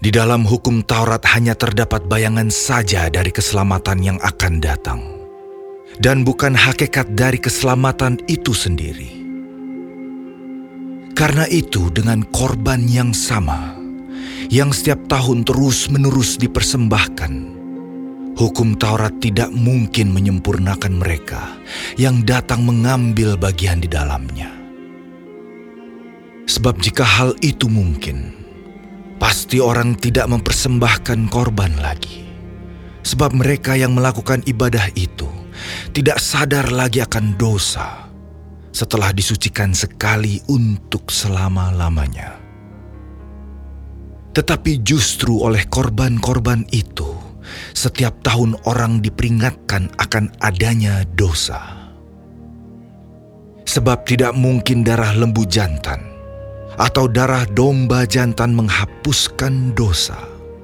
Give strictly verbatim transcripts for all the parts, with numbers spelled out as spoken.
Di dalam hukum Taurat hanya terdapat bayangan saja dari keselamatan yang akan datang, dan bukan hakikat dari keselamatan itu sendiri. Karena itu, dengan korban yang sama, yang setiap tahun terus-menerus dipersembahkan, hukum Taurat tidak mungkin menyempurnakan mereka yang datang mengambil bagian di dalamnya. Sebab jika hal itu mungkin, pasti orang tidak mempersembahkan korban lagi. Sebab mereka yang melakukan ibadah itu tidak sadar lagi akan dosa setelah disucikan sekali untuk selama-lamanya. Tetapi justru oleh korban-korban itu, setiap tahun orang diperingatkan akan adanya dosa. Sebab tidak mungkin darah lembu jantan atau darah domba jantan menghapuskan dosa.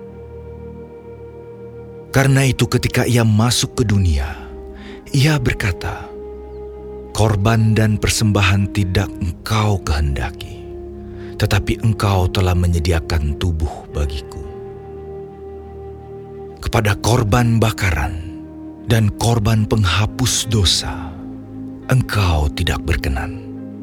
Karena itu ketika ia masuk ke dunia, ia berkata, "Korban dan persembahan tidak engkau kehendaki, tetapi engkau telah menyediakan tubuh bagiku. Kepada korban bakaran dan korban penghapus dosa, engkau tidak berkenan."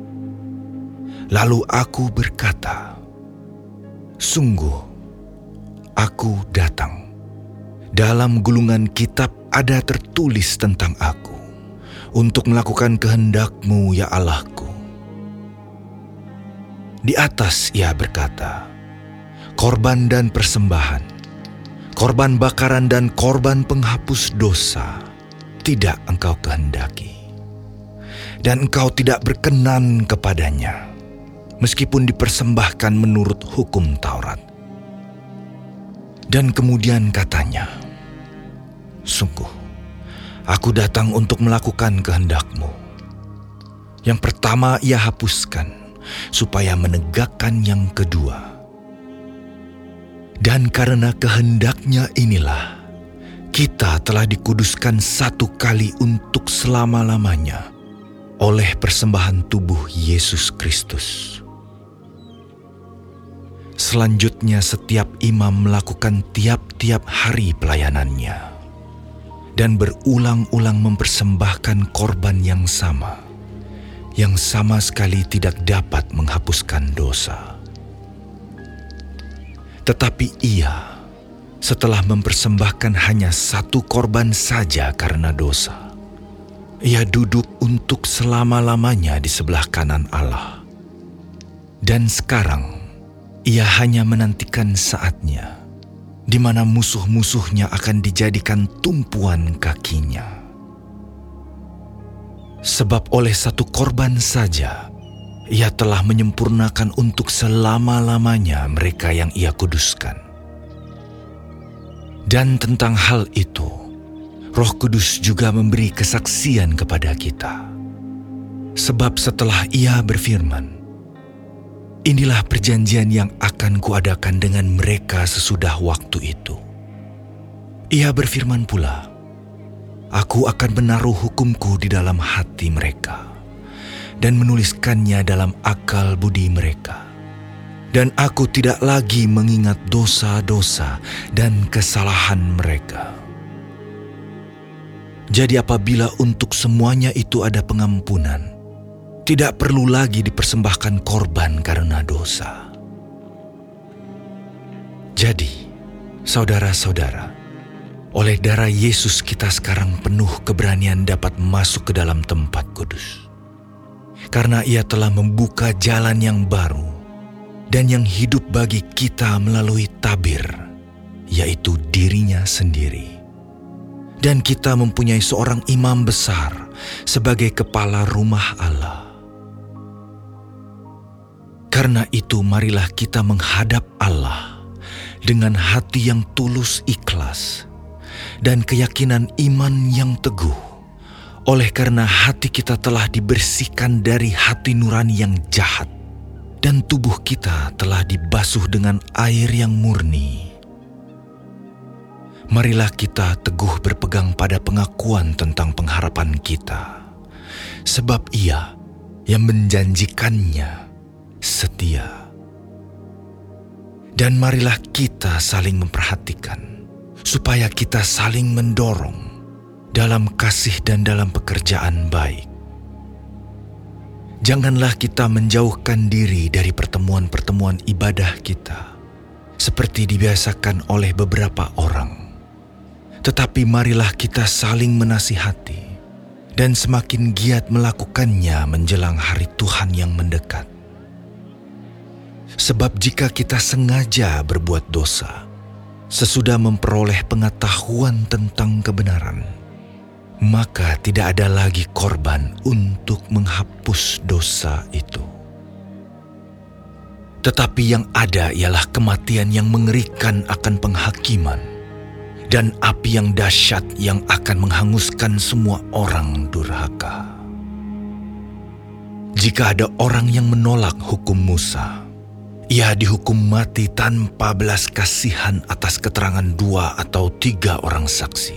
Lalu aku berkata, "Sungguh, aku datang. Dalam gulungan kitab ada tertulis tentang aku, untuk melakukan kehendak-Mu, ya Allahku." Di atas ia berkata, "Korban dan persembahan, korban bakaran dan korban penghapus dosa tidak engkau kehendaki, dan engkau tidak berkenan kepadanya, meskipun dipersembahkan menurut hukum Taurat." Dan kemudian katanya, "Sungguh, aku datang untuk melakukan kehendak-Mu." Yang pertama ia hapuskan, supaya menegakkan yang kedua. Dan karena kehendak-Nya inilah, kita telah dikuduskan satu kali untuk selama-lamanya oleh persembahan tubuh Yesus Kristus. Selanjutnya setiap imam melakukan tiap-tiap hari pelayanannya dan berulang-ulang mempersembahkan korban yang sama, yang sama sekali tidak dapat menghapuskan dosa. Tetapi ia, setelah mempersembahkan hanya satu korban saja karena dosa, ia duduk untuk selama-lamanya di sebelah kanan Allah. Dan sekarang, ia hanya menantikan saatnya, di mana musuh-musuhnya akan dijadikan tumpuan kakinya. Sebab oleh satu korban saja, ia telah menyempurnakan untuk selama-lamanya mereka yang ia kuduskan. Dan tentang hal itu, Roh Kudus juga memberi kesaksian kepada kita. Sebab setelah ia berfirman, "Inilah perjanjian yang akan kuadakan dengan mereka sesudah waktu itu." Ia berfirman pula, "Aku akan menaruh hukumku di dalam hati mereka dan menuliskannya dalam akal budi mereka. Dan aku tidak lagi mengingat dosa-dosa dan kesalahan mereka." Jadi apabila untuk semuanya itu ada pengampunan, tidak perlu lagi dipersembahkan korban karena dosa. Jadi, saudara-saudara, oleh darah Yesus kita sekarang penuh keberanian dapat masuk ke dalam tempat kudus. Karena ia telah membuka jalan yang baru dan yang hidup bagi kita melalui tabir, yaitu dirinya sendiri. Dan kita mempunyai seorang imam besar sebagai kepala rumah Allah. Karena itu marilah kita menghadap Allah dengan hati yang tulus ikhlas dan keyakinan iman yang teguh, oleh karena hati kita telah dibersihkan dari hati nurani yang jahat dan tubuh kita telah dibasuh dengan air yang murni. Marilah kita teguh berpegang pada pengakuan tentang pengharapan kita, sebab Ia yang menjanjikannya setia. Dan marilah kita saling memperhatikan, supaya kita saling mendorong dalam kasih dan dalam pekerjaan baik. Janganlah kita menjauhkan diri dari pertemuan-pertemuan ibadah kita, seperti dibiasakan oleh beberapa orang. Tetapi marilah kita saling menasihati, dan semakin giat melakukannya menjelang hari Tuhan yang mendekat. Sebab jika kita sengaja berbuat dosa, sesudah memperoleh pengetahuan tentang kebenaran, maka tidak ada lagi korban untuk menghapus dosa itu. Tetapi yang ada ialah kematian yang mengerikan akan penghakiman, dan api yang dahsyat yang akan menghanguskan semua orang durhaka. Jika ada orang yang menolak hukum Musa, ia dihukum mati tanpa belas kasihan atas keterangan dua atau tiga orang saksi.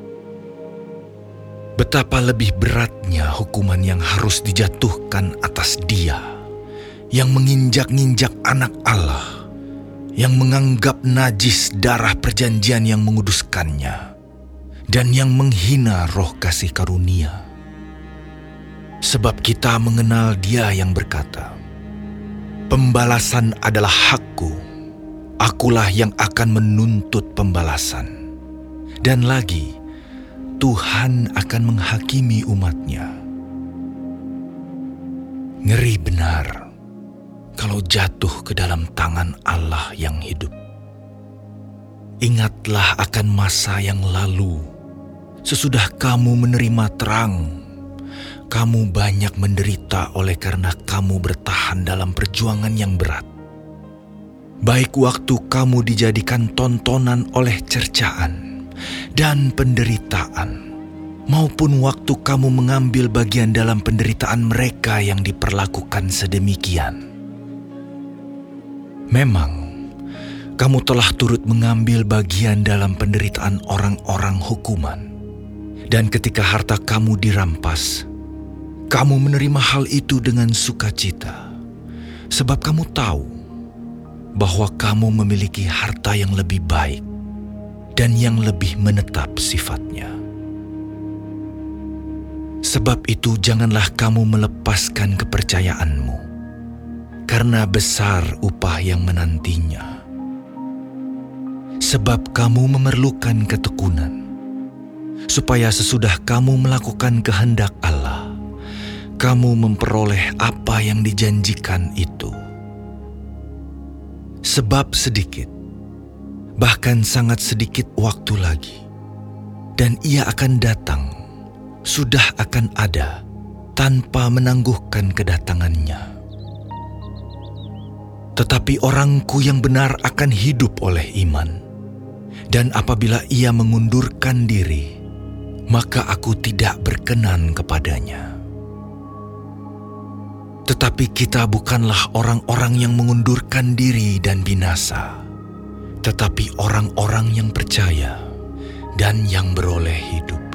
Betapa lebih beratnya hukuman yang harus dijatuhkan atas dia yang menginjak-injak anak Allah, yang menganggap najis darah perjanjian yang menguduskannya, dan yang menghina roh kasih karunia. Sebab kita mengenal Dia yang berkata, "Pembalasan adalah hakku, akulah yang akan menuntut pembalasan." Dan lagi, Tuhan akan menghakimi umat-Nya. Ngeri benar kalau jatuh ke dalam tangan Allah yang hidup. Ingatlah akan masa yang lalu. Sesudah kamu menerima terang, kamu banyak menderita oleh karena kamu bertahan dalam perjuangan yang berat. Baik waktu kamu dijadikan tontonan oleh cercaan dan penderitaan, maupun waktu kamu mengambil bagian dalam penderitaan mereka yang diperlakukan sedemikian. Memang, kamu telah turut mengambil bagian dalam penderitaan orang-orang hukuman, dan ketika harta kamu dirampas, kamu menerima hal itu dengan sukacita, sebab kamu tahu bahwa kamu memiliki harta yang lebih baik dan yang lebih menetap sifatnya. Sebab itu janganlah kamu melepaskan kepercayaanmu, karena besar upah yang menantinya. Sebab kamu memerlukan ketekunan, supaya sesudah kamu melakukan kehendak Allah, kamu memperoleh apa yang dijanjikan itu. Sebab sedikit, bahkan sangat sedikit waktu lagi, dan Ia akan datang, sudah akan ada, tanpa menangguhkan kedatangannya. Tetapi orangku yang benar akan hidup oleh iman, dan apabila ia mengundurkan diri, maka aku tidak berkenan kepadanya. Tetapi kita bukanlah orang-orang yang mengundurkan diri dan binasa, tetapi orang-orang yang percaya dan yang beroleh hidup.